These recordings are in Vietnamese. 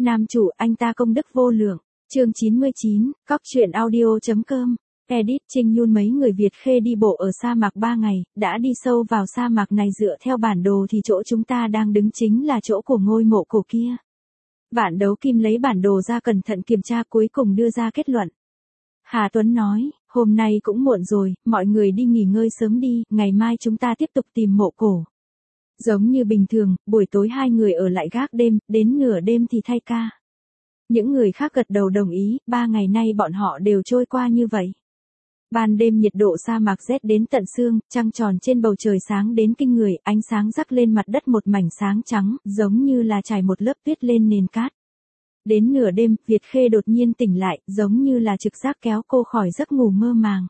Nam chủ anh ta công đức vô lượng. Chương 99, Cóc truyện audio.com. Edit Trinh Nhun mấy người Việt Khê đi bộ ở sa mạc 3 ngày, đã đi sâu vào sa mạc này dựa theo bản đồ thì chỗ chúng ta đang đứng chính là chỗ của ngôi mộ cổ kia. Vạn Đấu Kim lấy bản đồ ra cẩn thận kiểm tra cuối cùng đưa ra kết luận. Hà Tuấn nói, hôm nay cũng muộn rồi, mọi người đi nghỉ ngơi sớm đi, ngày mai chúng ta tiếp tục tìm mộ cổ. Giống như bình thường, buổi tối hai người ở lại gác đêm, đến nửa đêm thì thay ca. Những người khác gật đầu đồng ý, 3 ngày nay bọn họ đều trôi qua như vậy. Ban đêm nhiệt độ sa mạc rét đến tận xương, trăng tròn trên bầu trời sáng đến kinh người, ánh sáng rắc lên mặt đất một mảnh sáng trắng, giống như là trải một lớp tuyết lên nền cát. Đến nửa đêm, Việt Khê đột nhiên tỉnh lại, giống như là trực giác kéo cô khỏi giấc ngủ mơ màng.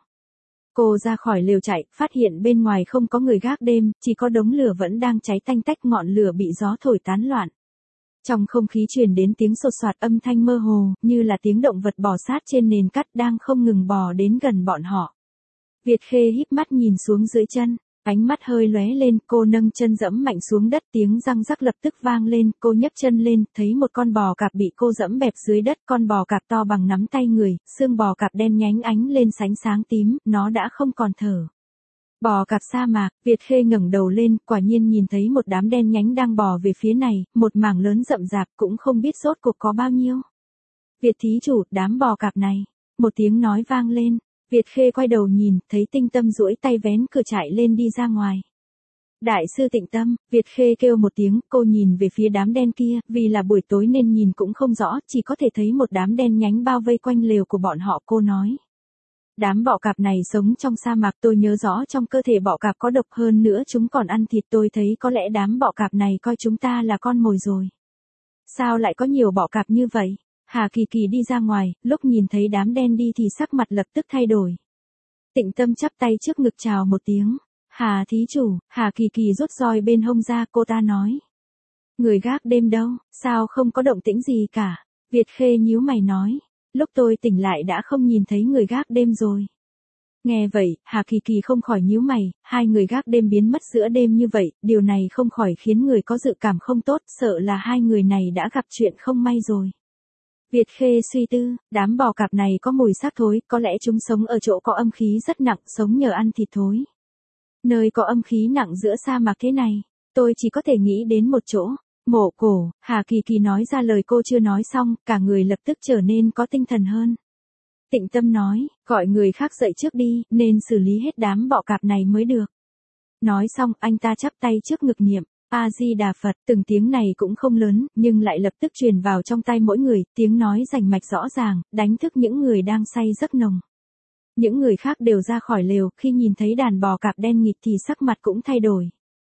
Cô ra khỏi lều chạy, phát hiện bên ngoài không có người gác đêm, chỉ có đống lửa vẫn đang cháy tanh tách, ngọn lửa bị gió thổi tán loạn. Trong không khí truyền đến tiếng sột soạt âm thanh mơ hồ, như là tiếng động vật bò sát trên nền cát đang không ngừng bò đến gần bọn họ. Việt Khê híp mắt nhìn xuống dưới chân, ánh mắt hơi lóe lên, cô nâng chân dẫm mạnh xuống đất, tiếng răng rắc lập tức vang lên, cô nhấc chân lên, thấy một con bò cạp bị cô dẫm bẹp dưới đất, con bò cạp to bằng nắm tay người, xương bò cạp đen nhánh ánh lên sánh sáng tím, nó đã không còn thở. Bò cạp sa mạc, Việt Khê ngẩng đầu lên, quả nhiên nhìn thấy một đám đen nhánh đang bò về phía này, một mảng lớn rậm rạp cũng không biết rốt cuộc có bao nhiêu. Việt thí chủ, đám bò cạp này, một tiếng nói vang lên. Việt Khê quay đầu nhìn, thấy Tinh Tâm duỗi tay vén cửa chạy lên đi ra ngoài. Đại sư Tịnh Tâm, Việt Khê kêu một tiếng, cô nhìn về phía đám đen kia, vì là buổi tối nên nhìn cũng không rõ, chỉ có thể thấy một đám đen nhánh bao vây quanh lều của bọn họ, cô nói. Đám bọ cạp này sống trong sa mạc, tôi nhớ rõ trong cơ thể bọ cạp có độc, hơn nữa chúng còn ăn thịt, tôi thấy có lẽ đám bọ cạp này coi chúng ta là con mồi rồi. Sao lại có nhiều bọ cạp như vậy? Hà Kỳ Kỳ đi ra ngoài, lúc nhìn thấy đám đen đi thì sắc mặt lập tức thay đổi. Tịnh Tâm chắp tay trước ngực chào một tiếng. Hà thí chủ, Hà Kỳ Kỳ rút roi bên hông ra, cô ta nói. Người gác đêm đâu, sao không có động tĩnh gì cả? Việt Khê nhíu mày nói. Lúc tôi tỉnh lại đã không nhìn thấy người gác đêm rồi. Nghe vậy, Hà Kỳ Kỳ không khỏi nhíu mày, hai người gác đêm biến mất giữa đêm như vậy, điều này không khỏi khiến người có dự cảm không tốt, sợ là hai người này đã gặp chuyện không may rồi. Việt Khê suy tư, đám bò cạp này có mùi xác thối, có lẽ chúng sống ở chỗ có âm khí rất nặng, sống nhờ ăn thịt thối. Nơi có âm khí nặng giữa sa mạc thế này, tôi chỉ có thể nghĩ đến một chỗ, mộ cổ. Hà Kỳ Kỳ nói ra lời cô chưa nói xong, cả người lập tức trở nên có tinh thần hơn. Tịnh Tâm nói, gọi người khác dậy trước đi, nên xử lý hết đám bọ cạp này mới được. Nói xong, anh ta chắp tay trước ngực niệm. A-di-đà Phật, từng tiếng này cũng không lớn, nhưng lại lập tức truyền vào trong tai mỗi người, tiếng nói rành mạch rõ ràng, đánh thức những người đang say giấc nồng. Những người khác đều ra khỏi lều, khi nhìn thấy đàn bò cạp đen nghịt thì sắc mặt cũng thay đổi.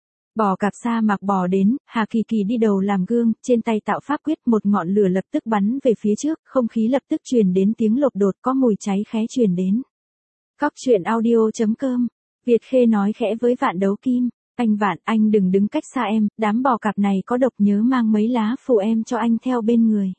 Bò cạp sa mạc bò đến, Hà Kỳ Kỳ đi đầu làm gương, trên tay tạo pháp quyết, một ngọn lửa lập tức bắn về phía trước, không khí lập tức truyền đến tiếng lột đột, có mùi cháy khé truyền đến. Cóc truyện audio.com. Việt Khê nói khẽ với Vạn Đấu Kim. Anh Vạn, anh đừng đứng cách xa em, đám bò cạp này có độc, nhớ mang mấy lá phù em cho anh theo bên người.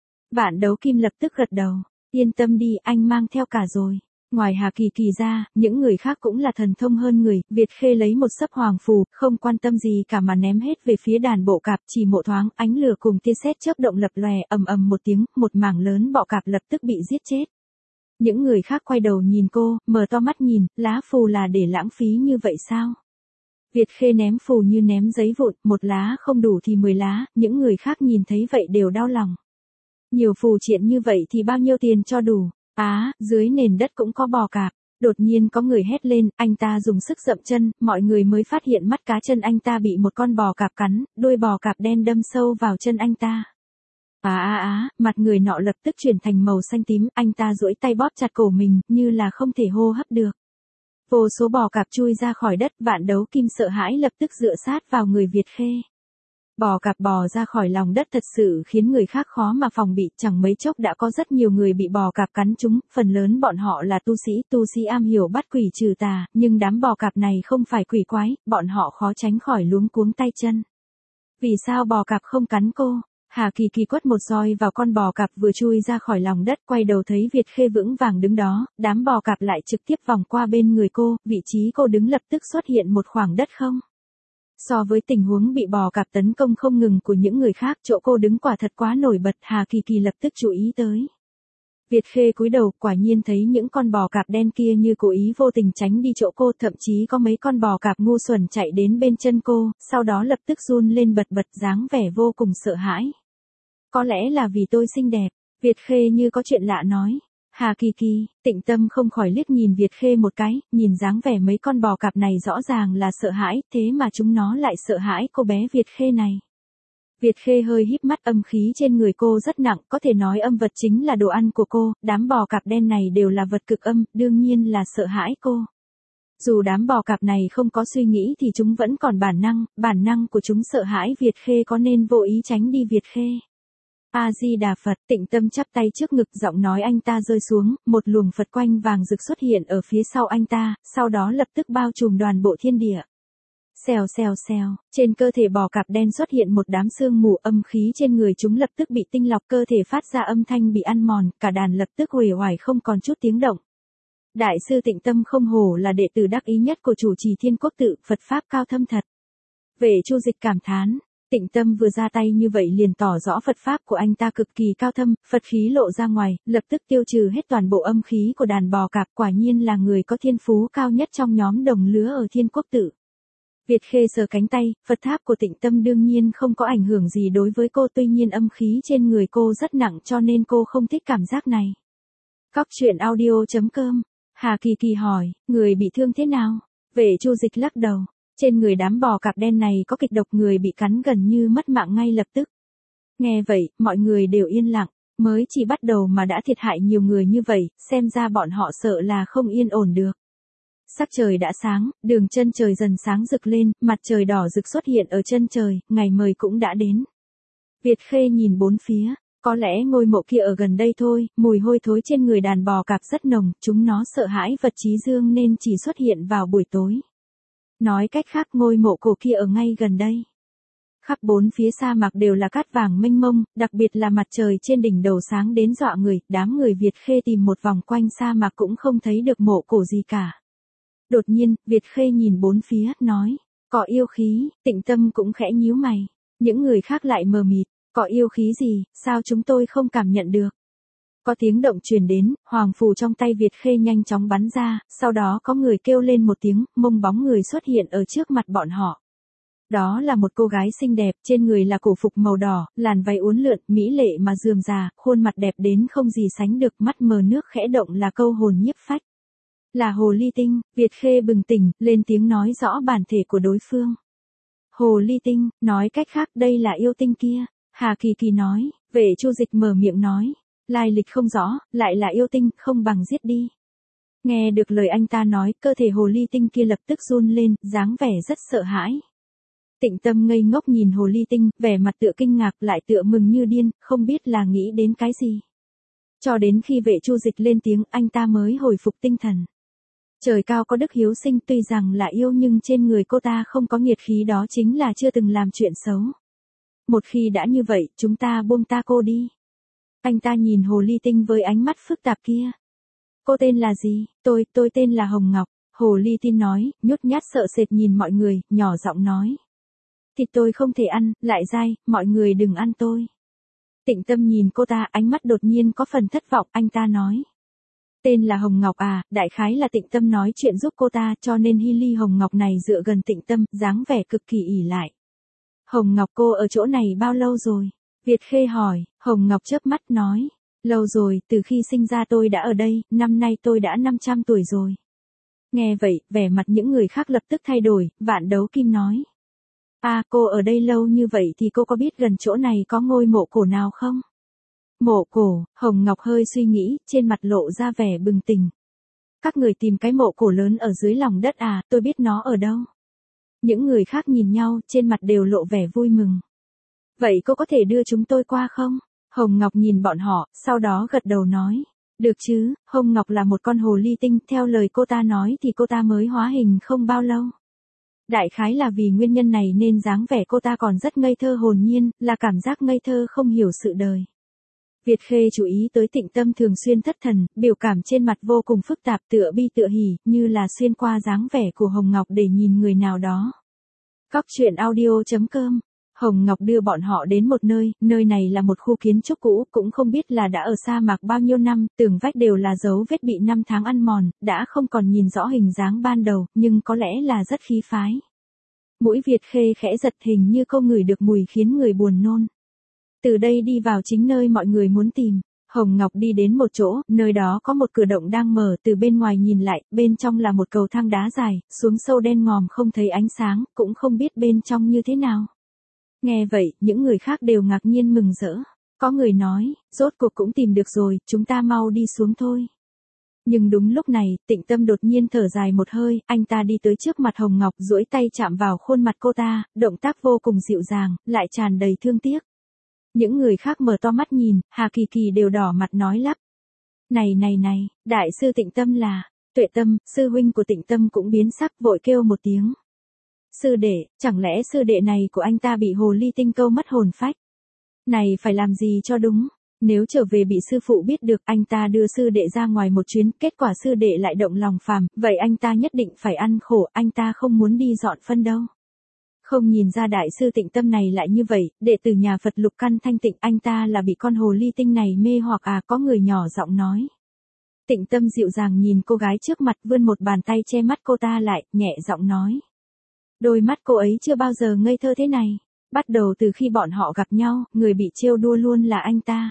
Vạn Đấu Kim lập tức gật đầu, yên tâm đi, anh mang theo cả rồi. Ngoài Hà Kỳ Kỳ ra, những người khác cũng là thần thông hơn người, Việt Khê lấy một xấp hoàng phù, không quan tâm gì cả mà ném hết về phía đàn bọ cạp, chỉ một thoáng, ánh lửa cùng tia sét chớp động lập lòe, ầm ầm một tiếng, một mảng lớn bọ cạp lập tức bị giết chết. Những người khác quay đầu nhìn cô, mở to mắt nhìn, lá phù là để lãng phí như vậy sao? Việt Khê ném phù như ném giấy vụn, một lá không đủ thì 10 lá, những người khác nhìn thấy vậy đều đau lòng. Nhiều phù triện như vậy thì bao nhiêu tiền cho đủ? Dưới nền đất cũng có bò cạp. Đột nhiên có người hét lên, anh ta dùng sức dậm chân, mọi người mới phát hiện mắt cá chân anh ta bị một con bò cạp cắn, đuôi bò cạp đen đâm sâu vào chân anh ta. Mặt người nọ lập tức chuyển thành màu xanh tím, anh ta duỗi tay bóp chặt cổ mình, như là không thể hô hấp được. Vô số bò cạp chui ra khỏi đất, Vạn Đấu Kim sợ hãi lập tức dựa sát vào người Việt Khê. Bò cạp bò ra khỏi lòng đất thật sự khiến người khác khó mà phòng bị, chẳng mấy chốc đã có rất nhiều người bị bò cạp cắn trúng, phần lớn bọn họ là tu sĩ am hiểu bắt quỷ trừ tà, nhưng đám bò cạp này không phải quỷ quái, bọn họ khó tránh khỏi luống cuống tay chân. Vì sao bò cạp không cắn cô? Hà Kỳ Kỳ quất một roi vào con bò cạp vừa chui ra khỏi lòng đất, quay đầu thấy Việt Khê vững vàng đứng đó, đám bò cạp lại trực tiếp vòng qua bên người cô, vị trí cô đứng lập tức xuất hiện một khoảng đất không. So với tình huống bị bò cạp tấn công không ngừng của những người khác, chỗ cô đứng quả thật quá nổi bật, Hà Kỳ Kỳ lập tức chú ý tới. Việt Khê cúi đầu, quả nhiên thấy những con bò cạp đen kia như cố ý vô tình tránh đi chỗ cô, thậm chí có mấy con bò cạp ngu xuẩn chạy đến bên chân cô, sau đó lập tức run lên bật bật, dáng vẻ vô cùng sợ hãi. Có lẽ là vì tôi xinh đẹp, Việt Khê như có chuyện lạ nói. Hà Kỳ Kỳ, Tịnh Tâm không khỏi liếc nhìn Việt Khê một cái, nhìn dáng vẻ mấy con bò cạp này rõ ràng là sợ hãi, thế mà chúng nó lại sợ hãi cô bé Việt Khê này. Việt Khê hơi híp mắt, âm khí trên người cô rất nặng, có thể nói âm vật chính là đồ ăn của cô, đám bò cạp đen này đều là vật cực âm, đương nhiên là sợ hãi cô. Dù đám bò cạp này không có suy nghĩ thì chúng vẫn còn bản năng của chúng sợ hãi Việt Khê, có nên vô ý tránh đi Việt Khê. A-di-đà Phật, Tịnh Tâm chắp tay trước ngực, giọng nói anh ta rơi xuống, một luồng Phật quanh vàng rực xuất hiện ở phía sau anh ta, sau đó lập tức bao trùm toàn bộ thiên địa. Xèo xèo xèo, trên cơ thể bò cạp đen xuất hiện một đám sương mù, âm khí trên người chúng lập tức bị tinh lọc, cơ thể phát ra âm thanh bị ăn mòn, cả đàn lập tức uể oải không còn chút tiếng động. Đại sư Tịnh Tâm không hổ là đệ tử đắc ý nhất của chủ trì Thiên Quốc Tự, Phật pháp cao thâm thật. Vệ Chu Dịch cảm thán. Tịnh Tâm vừa ra tay như vậy liền tỏ rõ Phật pháp của anh ta cực kỳ cao thâm, Phật khí lộ ra ngoài, lập tức tiêu trừ hết toàn bộ âm khí của đàn bò cạp, quả nhiên là người có thiên phú cao nhất trong nhóm đồng lứa ở Thiên Quốc Tự. Việt Khê sờ cánh tay, Phật pháp của Tịnh Tâm đương nhiên không có ảnh hưởng gì đối với cô, tuy nhiên âm khí trên người cô rất nặng cho nên cô không thích cảm giác này. Cóc truyện audio.com, Hà Kỳ Kỳ hỏi, người bị thương thế nào? Vệ Chu Dịch lắc đầu. Trên người đám bò cạp đen này có kịch độc, người bị cắn gần như mất mạng ngay lập tức. Nghe vậy, mọi người đều yên lặng, mới chỉ bắt đầu mà đã thiệt hại nhiều người như vậy, xem ra bọn họ sợ là không yên ổn được. Sắc trời đã sáng, đường chân trời dần sáng rực lên, mặt trời đỏ rực xuất hiện ở chân trời, ngày mời cũng đã đến. Việt Khê nhìn bốn phía, có lẽ ngôi mộ kia ở gần đây thôi, mùi hôi thối trên người đàn bò cạp rất nồng, chúng nó sợ hãi vật trí dương nên chỉ xuất hiện vào buổi tối. Nói cách khác, ngôi mộ cổ kia ở ngay gần đây. Khắp bốn phía sa mạc đều là cát vàng mênh mông, đặc biệt là mặt trời trên đỉnh đầu sáng đến dọa người, đám người Việt Khê tìm một vòng quanh sa mạc cũng không thấy được mộ cổ gì cả. Đột nhiên, Việt Khê nhìn bốn phía, nói, có yêu khí, Tịnh Tâm cũng khẽ nhíu mày. Những người khác lại mờ mịt, có yêu khí gì, sao chúng tôi không cảm nhận được? Có tiếng động truyền đến, hoàng phù trong tay Việt Khê nhanh chóng bắn ra, sau đó có người kêu lên một tiếng, mông bóng người xuất hiện ở trước mặt bọn họ. Đó là một cô gái xinh đẹp, trên người là cổ phục màu đỏ, làn váy uốn lượn, mỹ lệ mà rườm rà, khuôn mặt đẹp đến không gì sánh được, mắt mờ nước khẽ động là câu hồn nhiếp phách. Là Hồ Ly Tinh, Việt Khê bừng tỉnh, lên tiếng nói rõ bản thể của đối phương. Hồ Ly Tinh, nói cách khác đây là yêu tinh kia, Hà Kỳ Kỳ nói, Vệ Chu Dịch mở miệng nói. Lai lịch không rõ, lại là yêu tinh, không bằng giết đi. Nghe được lời anh ta nói, cơ thể hồ ly tinh kia lập tức run lên, dáng vẻ rất sợ hãi. Tịnh Tâm ngây ngốc nhìn hồ ly tinh, vẻ mặt tựa kinh ngạc lại tựa mừng như điên, không biết là nghĩ đến cái gì. Cho đến khi Vệ Chu Dịch lên tiếng, anh ta mới hồi phục tinh thần. Trời cao có đức hiếu sinh, tuy rằng là yêu nhưng trên người cô ta không có nghiệt khí, đó chính là chưa từng làm chuyện xấu. Một khi đã như vậy, chúng ta buông ta cô đi. Anh ta nhìn hồ ly tinh với ánh mắt phức tạp kia. Cô tên là gì? Tôi tên là Hồng Ngọc. Hồ ly tinh nói, nhút nhát sợ sệt nhìn mọi người, nhỏ giọng nói. Thịt tôi không thể ăn, lại dai, mọi người đừng ăn tôi. Tịnh Tâm nhìn cô ta, ánh mắt đột nhiên có phần thất vọng, anh ta nói. Tên là Hồng Ngọc à, đại khái là Tịnh Tâm nói chuyện giúp cô ta, cho nên hy ly Hồng Ngọc này dựa gần Tịnh Tâm, dáng vẻ cực kỳ ỷ lại. Hồng Ngọc, cô ở chỗ này bao lâu rồi? Việt Khê hỏi. Hồng Ngọc chớp mắt nói. Lâu rồi, từ khi sinh ra tôi đã ở đây, năm nay tôi đã 500 tuổi rồi. Nghe vậy, vẻ mặt những người khác lập tức thay đổi, Vạn Đấu Kim nói. À, cô ở đây lâu như vậy thì cô có biết gần chỗ này có ngôi mộ cổ nào không? Mộ cổ, Hồng Ngọc hơi suy nghĩ, trên mặt lộ ra vẻ bừng tỉnh. Các người tìm cái mộ cổ lớn ở dưới lòng đất à, tôi biết nó ở đâu. Những người khác nhìn nhau, trên mặt đều lộ vẻ vui mừng. Vậy cô có thể đưa chúng tôi qua không? Hồng Ngọc nhìn bọn họ, sau đó gật đầu nói. Được chứ, Hồng Ngọc là một con hồ ly tinh, theo lời cô ta nói thì cô ta mới hóa hình không bao lâu. Đại khái là vì nguyên nhân này nên dáng vẻ cô ta còn rất ngây thơ hồn nhiên, là cảm giác ngây thơ không hiểu sự đời. Việt Khê chú ý tới Tịnh Tâm thường xuyên thất thần, biểu cảm trên mặt vô cùng phức tạp, tựa bi tựa hỉ, như là xuyên qua dáng vẻ của Hồng Ngọc để nhìn người nào đó. Cóc truyện audio.com. Hồng Ngọc đưa bọn họ đến một nơi này là một khu kiến trúc cũ, cũng không biết là đã ở sa mạc bao nhiêu năm, tường vách đều là dấu vết bị năm tháng ăn mòn, đã không còn nhìn rõ hình dáng ban đầu, nhưng có lẽ là rất khí phái. Mũi Việt Khê khẽ giật, hình như cô ngửi được mùi khiến người buồn nôn. Từ đây đi vào chính nơi mọi người muốn tìm. Hồng Ngọc đi đến một chỗ, nơi đó có một cửa động đang mở, từ bên ngoài nhìn lại, bên trong là một cầu thang đá dài, xuống sâu đen ngòm không thấy ánh sáng, cũng không biết bên trong như thế nào. Nghe vậy, những người khác đều ngạc nhiên mừng rỡ. Có người nói, rốt cuộc cũng tìm được rồi, chúng ta mau đi xuống thôi. Nhưng đúng lúc này, Tịnh Tâm đột nhiên thở dài một hơi, anh ta đi tới trước mặt Hồng Ngọc, duỗi tay chạm vào khuôn mặt cô ta, động tác vô cùng dịu dàng, lại tràn đầy thương tiếc. Những người khác mở to mắt nhìn, Hà Kỳ Kỳ đều đỏ mặt nói lắp. Này, đại sư Tịnh Tâm là, Tuệ Tâm, sư huynh của Tịnh Tâm cũng biến sắc, vội kêu một tiếng. Sư đệ, chẳng lẽ sư đệ này của anh ta bị hồ ly tinh câu mất hồn phách? Này phải làm gì cho đúng? Nếu trở về bị sư phụ biết được, anh ta đưa sư đệ ra ngoài một chuyến, kết quả sư đệ lại động lòng phàm, vậy anh ta nhất định phải ăn khổ, anh ta không muốn đi dọn phân đâu. Không nhìn ra đại sư Tịnh Tâm này lại như vậy, đệ tử nhà Phật Lục Căn Thanh Tịnh, anh ta là bị con hồ ly tinh này mê hoặc à, có người nhỏ giọng nói. Tịnh Tâm dịu dàng nhìn cô gái trước mặt, vươn một bàn tay che mắt cô ta lại, nhẹ giọng nói. Đôi mắt cô ấy chưa bao giờ ngây thơ thế này. Bắt đầu từ khi bọn họ gặp nhau, người bị trêu đua luôn là anh ta.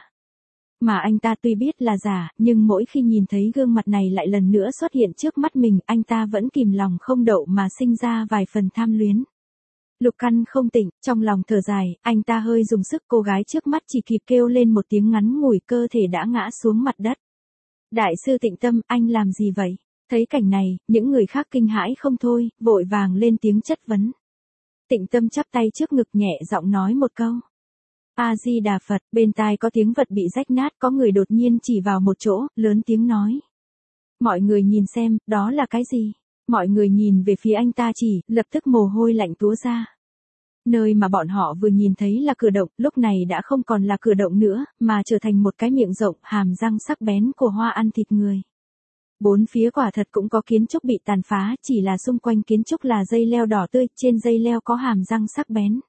Mà anh ta tuy biết là giả, nhưng mỗi khi nhìn thấy gương mặt này lại lần nữa xuất hiện trước mắt mình, anh ta vẫn kìm lòng không đậu mà sinh ra vài phần tham luyến. Lục Căn không tỉnh, trong lòng thở dài, anh ta hơi dùng sức, cô gái trước mắt chỉ kịp kêu lên một tiếng ngắn ngủi, cơ thể đã ngã xuống mặt đất. Đại sư Tịnh Tâm, anh làm gì vậy? Thấy cảnh này, những người khác kinh hãi không thôi, vội vàng lên tiếng chất vấn. Tịnh Tâm chắp tay trước ngực, nhẹ giọng nói một câu. A-di-đà Phật, bên tai có tiếng vật bị rách nát, có người đột nhiên chỉ vào một chỗ, lớn tiếng nói. Mọi người nhìn xem, đó là cái gì? Mọi người nhìn về phía anh ta chỉ, lập tức mồ hôi lạnh túa ra. Nơi mà bọn họ vừa nhìn thấy là cửa động, lúc này đã không còn là cửa động nữa, mà trở thành một cái miệng rộng, hàm răng sắc bén của hoa ăn thịt người. Bốn phía quả thật cũng có kiến trúc bị tàn phá, chỉ là xung quanh kiến trúc là dây leo đỏ tươi, trên dây leo có hàm răng sắc bén.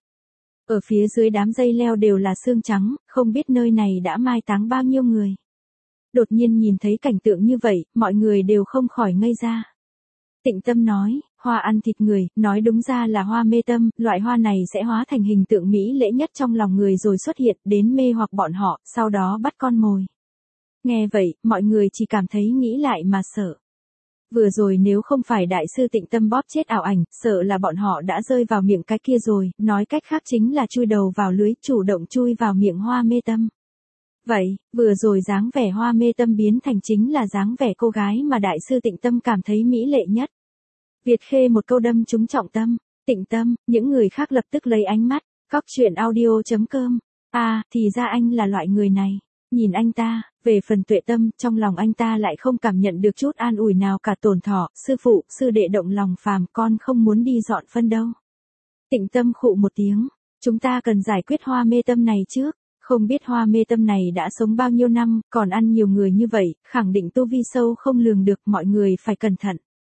Ở phía dưới đám dây leo đều là xương trắng, không biết nơi này đã mai táng bao nhiêu người. Đột nhiên nhìn thấy cảnh tượng như vậy, mọi người đều không khỏi ngây ra. Tịnh Tâm nói, hoa ăn thịt người, nói đúng ra là hoa mê tâm, loại hoa này sẽ hóa thành hình tượng mỹ lễ nhất trong lòng người rồi xuất hiện, đến mê hoặc bọn họ, sau đó bắt con mồi. Nghe vậy, mọi người chỉ cảm thấy nghĩ lại mà sợ. Vừa rồi nếu không phải đại sư Tịnh Tâm bóp chết ảo ảnh, sợ là bọn họ đã rơi vào miệng cái kia rồi, nói cách khác chính là chui đầu vào lưới, chủ động chui vào miệng hoa mê tâm. Vậy, vừa rồi dáng vẻ hoa mê tâm biến thành chính là dáng vẻ cô gái mà đại sư Tịnh Tâm cảm thấy mỹ lệ nhất. Việt Khê một câu đâm trúng trọng tâm. Tịnh Tâm, những người khác lập tức lấy ánh mắt. Cóc truyện audio.com. À, thì ra anh là loại người này. Nhìn anh ta, về phần Tuệ Tâm, trong lòng anh ta lại không cảm nhận được chút an ủi nào cả. Tổn thọ, sư phụ, sư đệ động lòng phàm, con không muốn đi dọn phân đâu. Tịnh Tâm khụ một tiếng, chúng ta cần giải quyết hoa mê tâm này trước. Không biết hoa mê tâm này đã sống bao nhiêu năm, còn ăn nhiều người như vậy, khẳng định tu vi sâu không lường được, mọi người phải cẩn thận.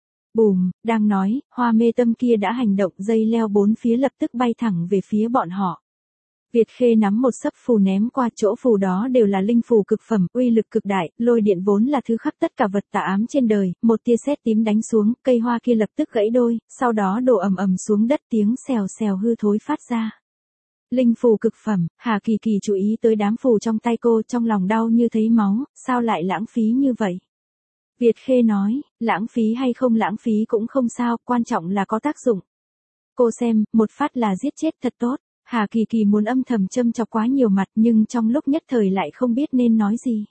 Bùm, đang nói, hoa mê tâm kia đã hành động, dây leo bốn phía lập tức bay thẳng về phía bọn họ. Việt Khê nắm một sấp phù ném qua, chỗ phù đó đều là linh phù cực phẩm, uy lực cực đại, lôi điện vốn là thứ khắc tất cả vật tà ám trên đời, một tia sét tím đánh xuống, cây hoa kia lập tức gãy đôi, sau đó đổ ầm ầm xuống đất, tiếng xèo xèo hư thối phát ra. Linh phù cực phẩm, Hà Kỳ Kỳ chú ý tới đám phù trong tay cô, trong lòng đau như thấy máu, sao lại lãng phí như vậy? Việt Khê nói, lãng phí hay không lãng phí cũng không sao, quan trọng là có tác dụng. Cô xem, một phát là giết chết thật tốt. Hà Kỳ Kỳ muốn âm thầm châm chọc quá nhiều mặt, nhưng trong lúc nhất thời lại không biết nên nói gì.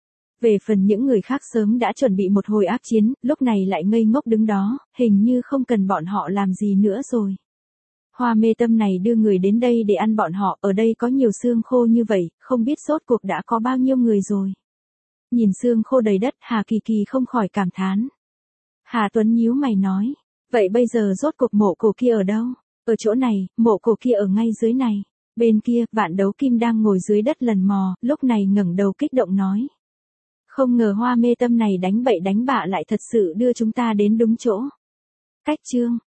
Về phần những người khác sớm đã chuẩn bị một hồi ác chiến, lúc này lại ngây ngốc đứng đó, hình như không cần bọn họ làm gì nữa rồi. Hoa mê tâm này đưa người đến đây để ăn bọn họ, ở đây có nhiều xương khô như vậy, không biết rốt cuộc đã có bao nhiêu người rồi. Nhìn xương khô đầy đất, Hà Kỳ Kỳ không khỏi cảm thán. Hà Tuấn nhíu mày nói, vậy bây giờ rốt cuộc mộ cổ kia ở đâu? Ở chỗ này, mộ cổ kia ở ngay dưới này. Bên kia, Vạn Đấu Kim đang ngồi dưới đất lần mò, lúc này ngẩng đầu kích động nói. Không ngờ hoa mê tâm này đánh bậy đánh bạ lại thật sự đưa chúng ta đến đúng chỗ. Cách chương.